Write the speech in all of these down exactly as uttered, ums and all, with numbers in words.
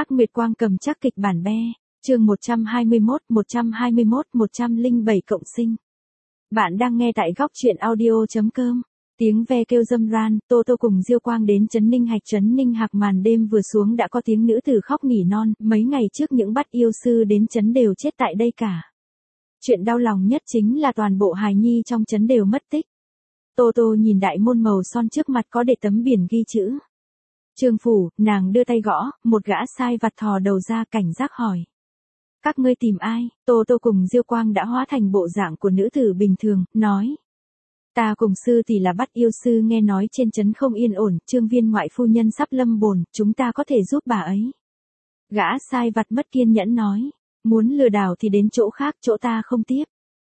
Hắc Nguyệt Quang cầm chắc kịch bản be, chương một trăm hai mươi mốt, một trăm hai mươi mốt, một trăm lẻ bảy cộng sinh. Bạn đang nghe tại góc truyện audio.com. Tiếng ve kêu râm ran, Tô Tô cùng Diêu Quang đến trấn Ninh Hạch. Trấn Ninh Hạc màn đêm vừa xuống đã có tiếng nữ tử khóc nỉ non, mấy ngày trước những bắt yêu sư đến trấn đều chết tại đây cả. Chuyện đau lòng nhất chính là toàn bộ hài nhi trong trấn đều mất tích. Tô Tô nhìn đại môn màu son trước mặt có để tấm biển ghi chữ Trương phủ, nàng đưa tay gõ, một gã sai vặt thò đầu ra cảnh giác hỏi. Các ngươi tìm ai? Tô Tô cùng Diêu Quang đã hóa thành bộ dạng của nữ tử bình thường, nói. Ta cùng sư tỷ là bắt yêu sư, nghe nói trên trấn không yên ổn, Trương viên ngoại phu nhân sắp lâm bồn, chúng ta có thể giúp bà ấy. Gã sai vặt mất kiên nhẫn nói. Muốn lừa đảo thì đến chỗ khác, chỗ ta không tiếp.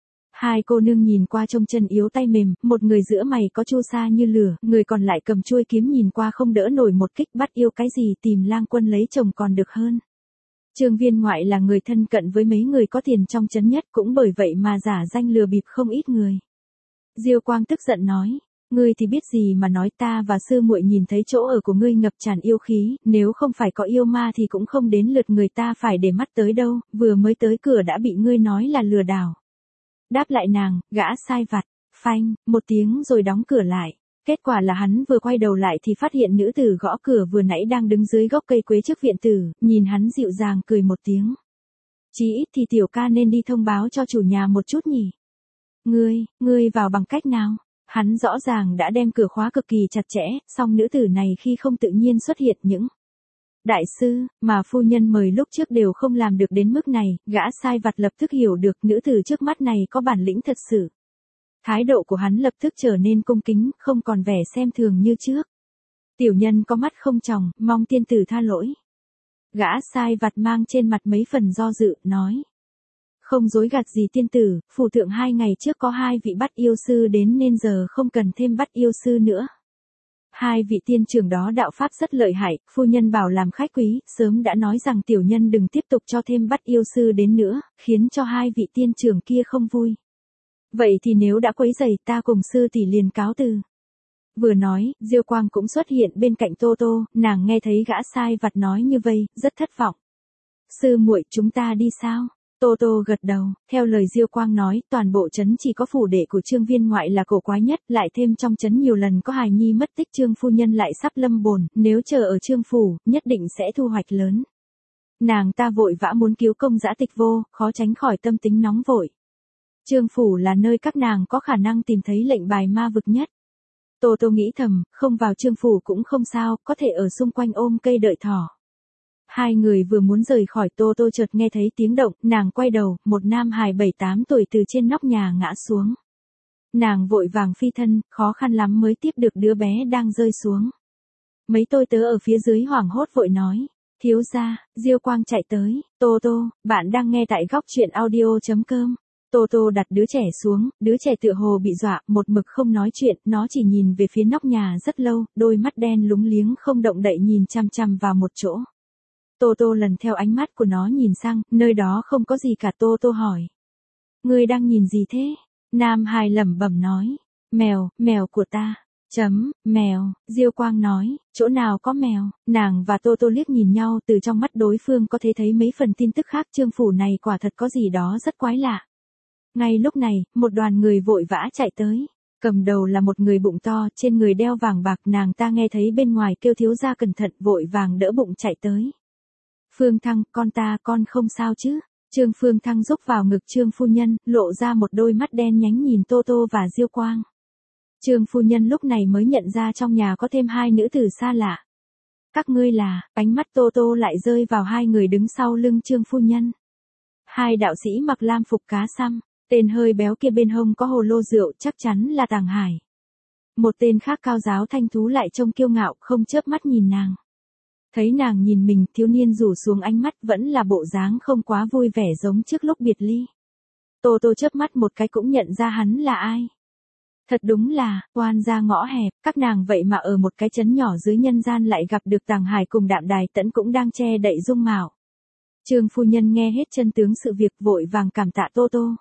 Hai cô nương nhìn qua trông chân yếu tay mềm, một người giữa mày có chu sa như lửa, người còn lại cầm chuôi kiếm nhìn qua không đỡ nổi một kích. Bắt yêu cái gì, tìm lang quân lấy chồng còn được hơn. Trương viên ngoại là người thân cận với mấy người có tiền trong trấn nhất, cũng bởi vậy mà giả danh lừa bịp không ít người. Diêu Quang tức giận nói, ngươi thì biết gì mà nói, ta và sư muội nhìn thấy chỗ ở của ngươi ngập tràn yêu khí, nếu không phải có yêu ma thì cũng không đến lượt người ta phải để mắt tới đâu, vừa mới tới cửa đã bị ngươi nói là lừa đảo. Đáp lại nàng, gã sai vặt, phanh, một tiếng rồi đóng cửa lại. Kết quả là hắn vừa quay đầu lại thì phát hiện nữ tử gõ cửa vừa nãy đang đứng dưới gốc cây quế trước viện tử, nhìn hắn dịu dàng cười một tiếng. Chí ít thì tiểu ca nên đi thông báo cho chủ nhà một chút nhỉ. Ngươi, ngươi vào bằng cách nào? Hắn rõ ràng đã đem cửa khóa cực kỳ chặt chẽ, song nữ tử này khi không tự nhiên xuất hiện những đại sư, mà phu nhân mời lúc trước đều không làm được đến mức này, gã sai vặt lập tức hiểu được nữ tử trước mắt này có bản lĩnh thật sự. Thái độ của hắn lập tức trở nên cung kính, không còn vẻ xem thường như trước. Tiểu nhân có mắt không tròng, mong tiên tử tha lỗi. Gã sai vặt mang trên mặt mấy phần do dự, nói. Không dối gạt gì tiên tử, phủ thượng hai ngày trước có hai vị bắt yêu sư đến nên giờ không cần thêm bắt yêu sư nữa. Hai vị tiên trưởng đó đạo pháp rất lợi hại, phu nhân bảo làm khách quý, sớm đã nói rằng tiểu nhân đừng tiếp tục cho thêm bắt yêu sư đến nữa, khiến cho hai vị tiên trưởng kia không vui. Vậy thì nếu đã quấy rầy, ta cùng sư tỷ liền cáo từ. Vừa nói, Diêu Quang cũng xuất hiện bên cạnh Tô Tô, nàng nghe thấy gã sai vặt nói như vậy, rất thất vọng. Sư muội, chúng ta đi sao? Tô Tô gật đầu, theo lời Diêu Quang nói, toàn bộ trấn chỉ có phủ đệ của Trương viên ngoại là cổ quái nhất, lại thêm trong trấn nhiều lần có hài nhi mất tích, Trương phu nhân lại sắp lâm bồn, nếu chờ ở Trương phủ, nhất định sẽ thu hoạch lớn. Nàng ta vội vã muốn cứu công dã tịch vô, khó tránh khỏi tâm tính nóng vội. Trương phủ là nơi các nàng có khả năng tìm thấy lệnh bài ma vực nhất. Tô Tô nghĩ thầm, không vào Trương phủ cũng không sao, có thể ở xung quanh ôm cây đợi thỏ. Hai người vừa muốn rời khỏi, Tô Tô chợt nghe thấy tiếng động, nàng quay đầu, một nam hài bảy tám tuổi từ trên nóc nhà ngã xuống. Nàng vội vàng phi thân, khó khăn lắm mới tiếp được đứa bé đang rơi xuống. Mấy tôi tớ ở phía dưới hoảng hốt vội nói, thiếu gia. Diêu Quang chạy tới, Tô Tô, bạn đang nghe tại góc truyện audio.com. Tô Tô đặt đứa trẻ xuống, đứa trẻ tựa hồ bị dọa, một mực không nói chuyện, nó chỉ nhìn về phía nóc nhà rất lâu, đôi mắt đen lúng liếng không động đậy nhìn chăm chăm vào một chỗ. Tô Tô lần theo ánh mắt của nó nhìn sang, nơi đó không có gì cả. Tô Tô hỏi. Ngươi đang nhìn gì thế? Nam hài lẩm bẩm nói. Mèo, mèo của ta. Chấm, mèo. Diêu Quang nói, chỗ nào có mèo? Nàng và Tô Tô liếc nhìn nhau, từ trong mắt đối phương có thể thấy mấy phần tin tức khác. Trương phủ này quả thật có gì đó rất quái lạ. Ngay lúc này, một đoàn người vội vã chạy tới. Cầm đầu là một người bụng to, trên người đeo vàng bạc, nàng ta nghe thấy bên ngoài kêu thiếu gia cẩn thận, vội vàng đỡ bụng chạy tới. Phương Thăng, con ta, con không sao chứ? Trương Phương Thăng rúc vào ngực Trương phu nhân, lộ ra một đôi mắt đen nhánh nhìn Tô Tô và Diêu Quang. Trương phu nhân lúc này mới nhận ra trong nhà có thêm hai nữ tử xa lạ. Các ngươi là, ánh mắt Tô Tô lại rơi vào hai người đứng sau lưng Trương phu nhân. Hai đạo sĩ mặc lam phục cá xăm, tên hơi béo kia bên hông có hồ lô rượu, chắc chắn là Tàng Hải. Một tên khác cao giáo thanh thú lại trông kiêu ngạo, không chớp mắt nhìn nàng. Thấy nàng nhìn mình, thiếu niên rủ xuống ánh mắt, vẫn là bộ dáng không quá vui vẻ giống trước lúc biệt ly. Tô Tô chớp mắt một cái cũng nhận ra hắn là ai. Thật đúng là, oan gia ngõ hẹp, các nàng vậy mà ở một cái trấn nhỏ dưới nhân gian lại gặp được Tàng Hải cùng Đạm Đài Tẫn cũng đang che đậy dung mạo. Trương phu nhân nghe hết chân tướng sự việc, vội vàng cảm tạ Tô Tô.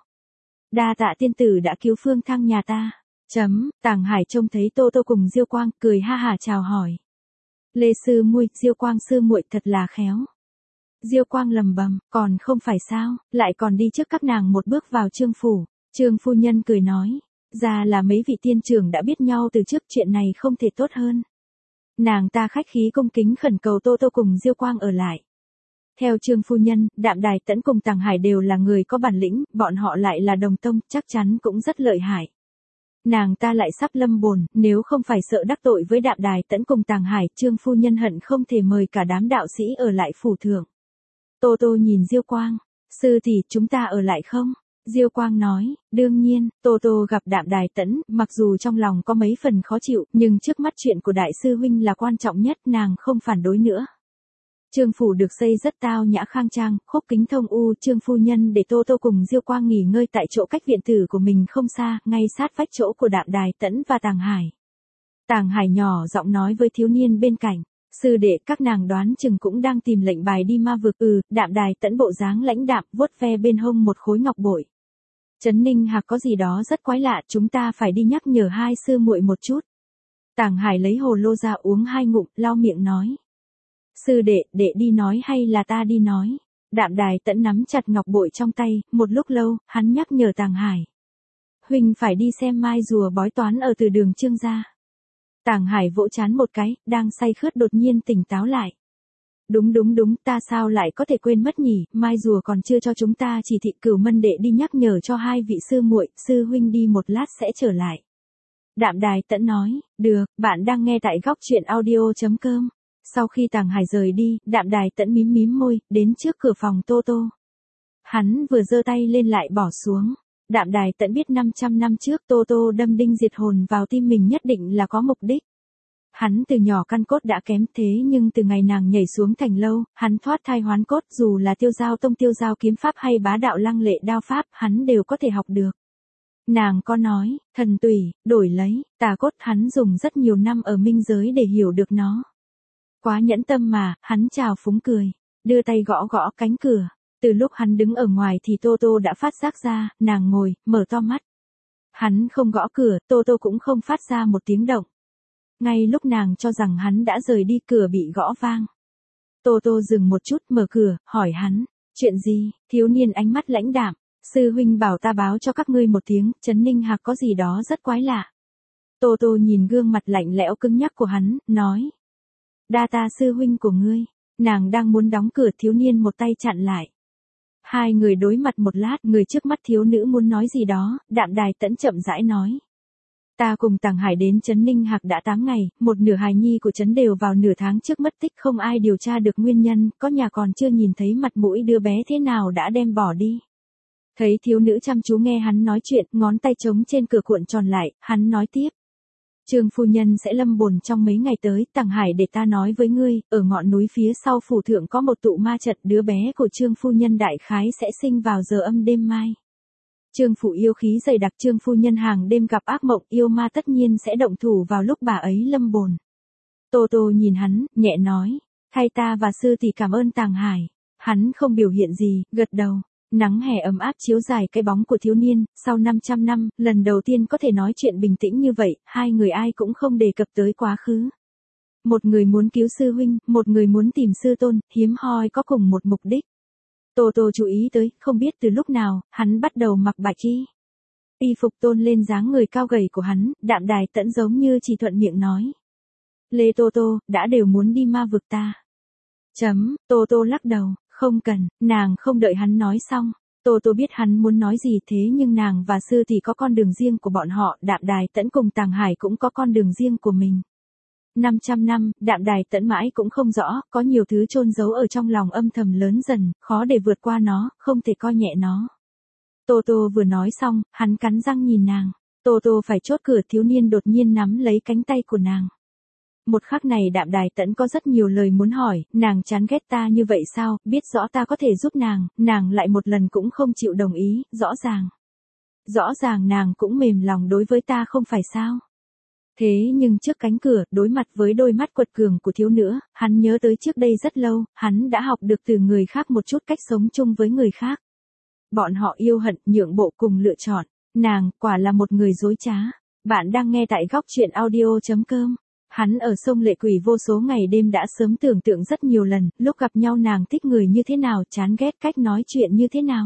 Đa tạ tiên tử đã cứu Phương Thăng nhà ta. Chấm, Tàng Hải trông thấy Tô Tô cùng Diêu Quang, cười ha hả chào hỏi. Lê sư muội, Diêu Quang sư muội thật là khéo. Diêu Quang lầm bầm, còn không phải sao, lại còn đi trước các nàng một bước vào Trương phủ. Trương phu nhân cười nói, ra là mấy vị tiên trưởng đã biết nhau từ trước, chuyện này không thể tốt hơn. Nàng ta khách khí cung kính khẩn cầu Tô Tô cùng Diêu Quang ở lại. Theo Trương phu nhân, Đạm Đài Tẫn cùng Tàng Hải đều là người có bản lĩnh, bọn họ lại là đồng tông, chắc chắn cũng rất lợi hại. Nàng ta lại sắp lâm bồn, nếu không phải sợ đắc tội với Đạm Đài Tẫn cùng Tàng Hải, Trương phu nhân hận không thể mời cả đám đạo sĩ ở lại phủ thượng. Tô Tô nhìn Diêu Quang, sư tỷ, chúng ta ở lại không? Diêu Quang nói, đương nhiên. Tô Tô gặp Đạm Đài Tẫn, mặc dù trong lòng có mấy phần khó chịu, nhưng trước mắt chuyện của đại sư huynh là quan trọng nhất, nàng không phản đối nữa. Trương phủ được xây rất tao nhã khang trang, khúc kính thông u, Trương phu nhân để Tô Tô cùng Diêu Quang nghỉ ngơi tại chỗ cách viện tử của mình không xa, ngay sát vách chỗ của Đạm Đài Tẫn và Tàng Hải. Tàng Hải nhỏ giọng nói với thiếu niên bên cạnh, sư đệ, các nàng đoán chừng cũng đang tìm lệnh bài đi ma vực. Ừ. Đạm Đài Tẫn bộ dáng lãnh đạm, vuốt ve bên hông một khối ngọc bội. Trấn Ninh Hạc có gì đó rất quái lạ, chúng ta phải đi nhắc nhở hai sư muội một chút. Tàng Hải lấy hồ lô ra uống hai ngụm, lau miệng nói. Sư đệ, đệ đi nói hay là ta đi nói? Đạm Đài Tẫn nắm chặt ngọc bội trong tay, một lúc lâu, hắn nhắc nhở Tàng Hải. Huynh phải đi xem mai rùa bói toán ở từ đường Trương gia. Tàng Hải vỗ trán một cái, đang say khướt đột nhiên tỉnh táo lại. Đúng đúng đúng, ta sao lại có thể quên mất nhỉ, mai rùa còn chưa cho chúng ta chỉ thị, Cửu Mân đệ đi nhắc nhở cho hai vị sư muội, sư huynh đi một lát sẽ trở lại. Đạm Đài Tẫn nói, được, bạn đang nghe tại góc truyện audio chấm com. Sau khi Tàng Hải rời đi, Đạm Đài Tẫn mím mím môi, đến trước cửa phòng Tô Tô. Hắn vừa giơ tay lên lại bỏ xuống. Đạm Đài Tẫn biết năm trăm năm trước Tô Tô đâm đinh diệt hồn vào tim mình nhất định là có mục đích. Hắn từ nhỏ căn cốt đã kém, thế nhưng từ ngày nàng nhảy xuống thành lâu, hắn thoát thai hoán cốt, dù là Tiêu Giao Tông Tiêu Giao kiếm pháp hay Bá Đạo Lăng Lệ đao pháp, hắn đều có thể học được. Nàng có nói, thần tùy, đổi lấy, tà cốt, hắn dùng rất nhiều năm ở minh giới để hiểu được nó. Quá nhẫn tâm mà, hắn chào phúng cười, đưa tay gõ gõ cánh cửa. Từ lúc hắn đứng ở ngoài thì Tô Tô đã phát giác ra, nàng ngồi, mở to mắt. Hắn không gõ cửa, Tô Tô cũng không phát ra một tiếng động. Ngay lúc nàng cho rằng hắn đã rời đi, cửa bị gõ vang. Tô Tô dừng một chút, mở cửa, hỏi hắn, chuyện gì? Thiếu niên ánh mắt lãnh đạm, sư huynh bảo ta báo cho các ngươi một tiếng, Trấn Ninh Hạc có gì đó rất quái lạ. Tô Tô nhìn gương mặt lạnh lẽo cứng nhắc của hắn, nói. Đa ta sư huynh của ngươi. Nàng đang muốn đóng cửa, thiếu niên một tay chặn lại. Hai người đối mặt một lát, người trước mắt thiếu nữ muốn nói gì đó, Đạm Đài Tẫn chậm rãi nói. Ta cùng Tàng Hải đến Trấn Ninh Hạc đã tám ngày, một nửa hài nhi của Trấn đều vào nửa tháng trước mất tích, không ai điều tra được nguyên nhân, có nhà còn chưa nhìn thấy mặt mũi đứa bé thế nào đã đem bỏ đi. Thấy thiếu nữ chăm chú nghe hắn nói chuyện, ngón tay trống trên cửa cuộn tròn lại, hắn nói tiếp. Trương phu nhân sẽ lâm bồn trong mấy ngày tới, Tàng Hải để ta nói với ngươi, ở ngọn núi phía sau phủ thượng có một tụ ma trận, đứa bé của Trương phu nhân đại khái sẽ sinh vào giờ âm đêm mai. Trương phủ yêu khí dày đặc, Trương phu nhân hàng đêm gặp ác mộng, yêu ma tất nhiên sẽ động thủ vào lúc bà ấy lâm bồn. Tô Tô nhìn hắn, nhẹ nói, thay ta và sư tỷ cảm ơn Tàng Hải. Hắn không biểu hiện gì, gật đầu. Nắng hè ấm áp chiếu dài cái bóng của thiếu niên, sau năm trăm năm, lần đầu tiên có thể nói chuyện bình tĩnh như vậy, hai người ai cũng không đề cập tới quá khứ. Một người muốn cứu sư huynh, một người muốn tìm sư tôn, hiếm hoi có cùng một mục đích. Tô Tô chú ý tới, không biết từ lúc nào, hắn bắt đầu mặc bạch y. Y phục tôn lên dáng người cao gầy của hắn, Đạm Đài Tẫn giống như chỉ thuận miệng nói. Lê Tô Tô, đã đều muốn đi ma vực ta. Chấm, Tô Tô lắc đầu. Không cần, nàng không đợi hắn nói xong. Tô Tô biết hắn muốn nói gì, thế nhưng nàng và sư tỷ có con đường riêng của bọn họ, Đạm Đài Tẫn cùng Tàng Hải cũng có con đường riêng của mình. năm trăm năm, Đạm Đài Tẫn mãi cũng không rõ, có nhiều thứ chôn giấu ở trong lòng âm thầm lớn dần, khó để vượt qua nó, không thể coi nhẹ nó. Tô Tô vừa nói xong, hắn cắn răng nhìn nàng. Tô Tô phải chốt cửa, thiếu niên đột nhiên nắm lấy cánh tay của nàng. Một khắc này Đạm Đài Tẫn có rất nhiều lời muốn hỏi, nàng chán ghét ta như vậy sao, biết rõ ta có thể giúp nàng, nàng lại một lần cũng không chịu đồng ý, rõ ràng. Rõ ràng nàng cũng mềm lòng đối với ta không phải sao. Thế nhưng trước cánh cửa, đối mặt với đôi mắt quật cường của thiếu nữ, hắn nhớ tới trước đây rất lâu, hắn đã học được từ người khác một chút cách sống chung với người khác. Bọn họ yêu hận, nhượng bộ cùng lựa chọn. Nàng, quả là một người dối trá. Bạn đang nghe tại góc truyện audio chấm com. Hắn ở sông Lệ Quỷ vô số ngày đêm đã sớm tưởng tượng rất nhiều lần, lúc gặp nhau nàng thích người như thế nào, chán ghét cách nói chuyện như thế nào.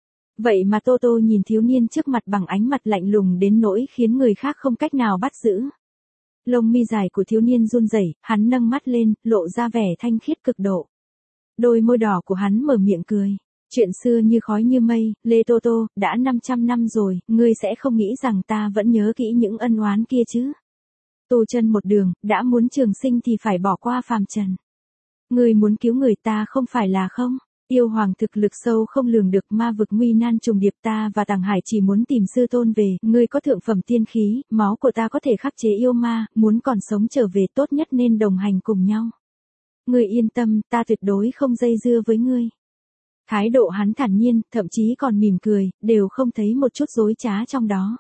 Vậy mà Tô Tô nhìn thiếu niên trước mặt bằng ánh mặt lạnh lùng đến nỗi khiến người khác không cách nào bắt giữ. Lông mi dài của thiếu niên run rẩy, hắn nâng mắt lên, lộ ra vẻ thanh khiết cực độ. Đôi môi đỏ của hắn mở miệng cười. Chuyện xưa như khói như mây, Lê Tô Tô, đã năm trăm năm rồi, ngươi sẽ không nghĩ rằng ta vẫn nhớ kỹ những ân oán kia chứ. Tu chân một đường, đã muốn trường sinh thì phải bỏ qua phàm trần. Ngươi muốn cứu người ta không phải là không. Yêu hoàng thực lực sâu không lường được, ma vực nguy nan trùng điệp, ta và Tàng Hải chỉ muốn tìm sư tôn về, ngươi có thượng phẩm tiên khí, máu của ta có thể khắc chế yêu ma, muốn còn sống trở về tốt nhất nên đồng hành cùng nhau. Ngươi yên tâm, ta tuyệt đối không dây dưa với ngươi. Thái độ hắn thản nhiên, thậm chí còn mỉm cười, đều không thấy một chút dối trá trong đó.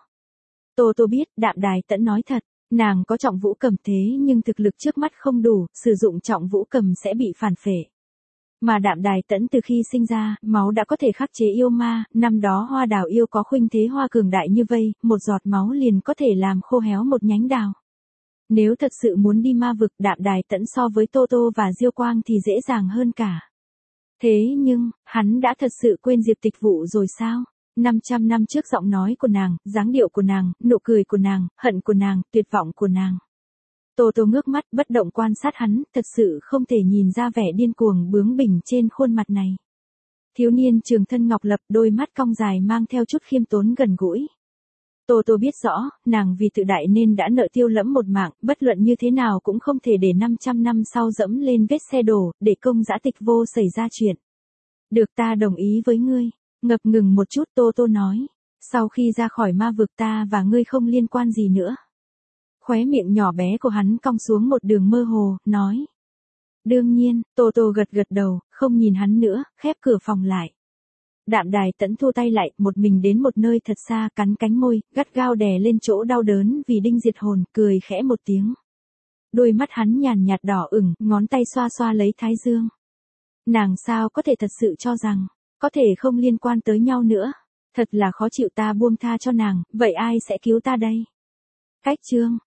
Tô Tô biết, Đạm Đài Tẫn nói thật, nàng có trọng vũ cầm thế nhưng thực lực trước mắt không đủ, sử dụng trọng vũ cầm sẽ bị phản phệ. Mà Đạm Đài Tẫn từ khi sinh ra, máu đã có thể khắc chế yêu ma, năm đó hoa đào yêu có khuynh thế hoa cường đại như vây, một giọt máu liền có thể làm khô héo một nhánh đào. Nếu thật sự muốn đi ma vực, Đạm Đài Tẫn so với Tô Tô và Diêu Quang thì dễ dàng hơn cả. Thế nhưng, hắn đã thật sự quên Diệp Tịch Vụ rồi sao? năm trăm năm trước giọng nói của nàng, dáng điệu của nàng, nụ cười của nàng, hận của nàng, tuyệt vọng của nàng. Tô Tô ngước mắt bất động quan sát hắn, thật sự không thể nhìn ra vẻ điên cuồng bướng bỉnh trên khuôn mặt này. Thiếu niên trường thân ngọc lập, đôi mắt cong dài mang theo chút khiêm tốn gần gũi. Tô Tô biết rõ, nàng vì tự đại nên đã nợ Tiêu Lẫm một mạng, bất luận như thế nào cũng không thể để năm trăm năm sau dẫm lên vết xe đổ, để công dã Tịch Vô xảy ra chuyện. Được, ta đồng ý với ngươi. Ngập ngừng một chút, Tô Tô nói. Sau khi ra khỏi ma vực ta và ngươi không liên quan gì nữa. Khóe miệng nhỏ bé của hắn cong xuống một đường mơ hồ, nói. Đương nhiên, Tô Tô gật gật đầu, không nhìn hắn nữa, khép cửa phòng lại. Đạm Đài Tẫn thu tay lại, một mình đến một nơi thật xa, cắn cánh môi, gắt gao đè lên chỗ đau đớn vì đinh diệt hồn, cười khẽ một tiếng. Đôi mắt hắn nhàn nhạt đỏ ửng, ngón tay xoa xoa lấy thái dương. Nàng sao có thể thật sự cho rằng, có thể không liên quan tới nhau nữa. Thật là khó chịu, ta buông tha cho nàng, vậy ai sẽ cứu ta đây? Cách chương.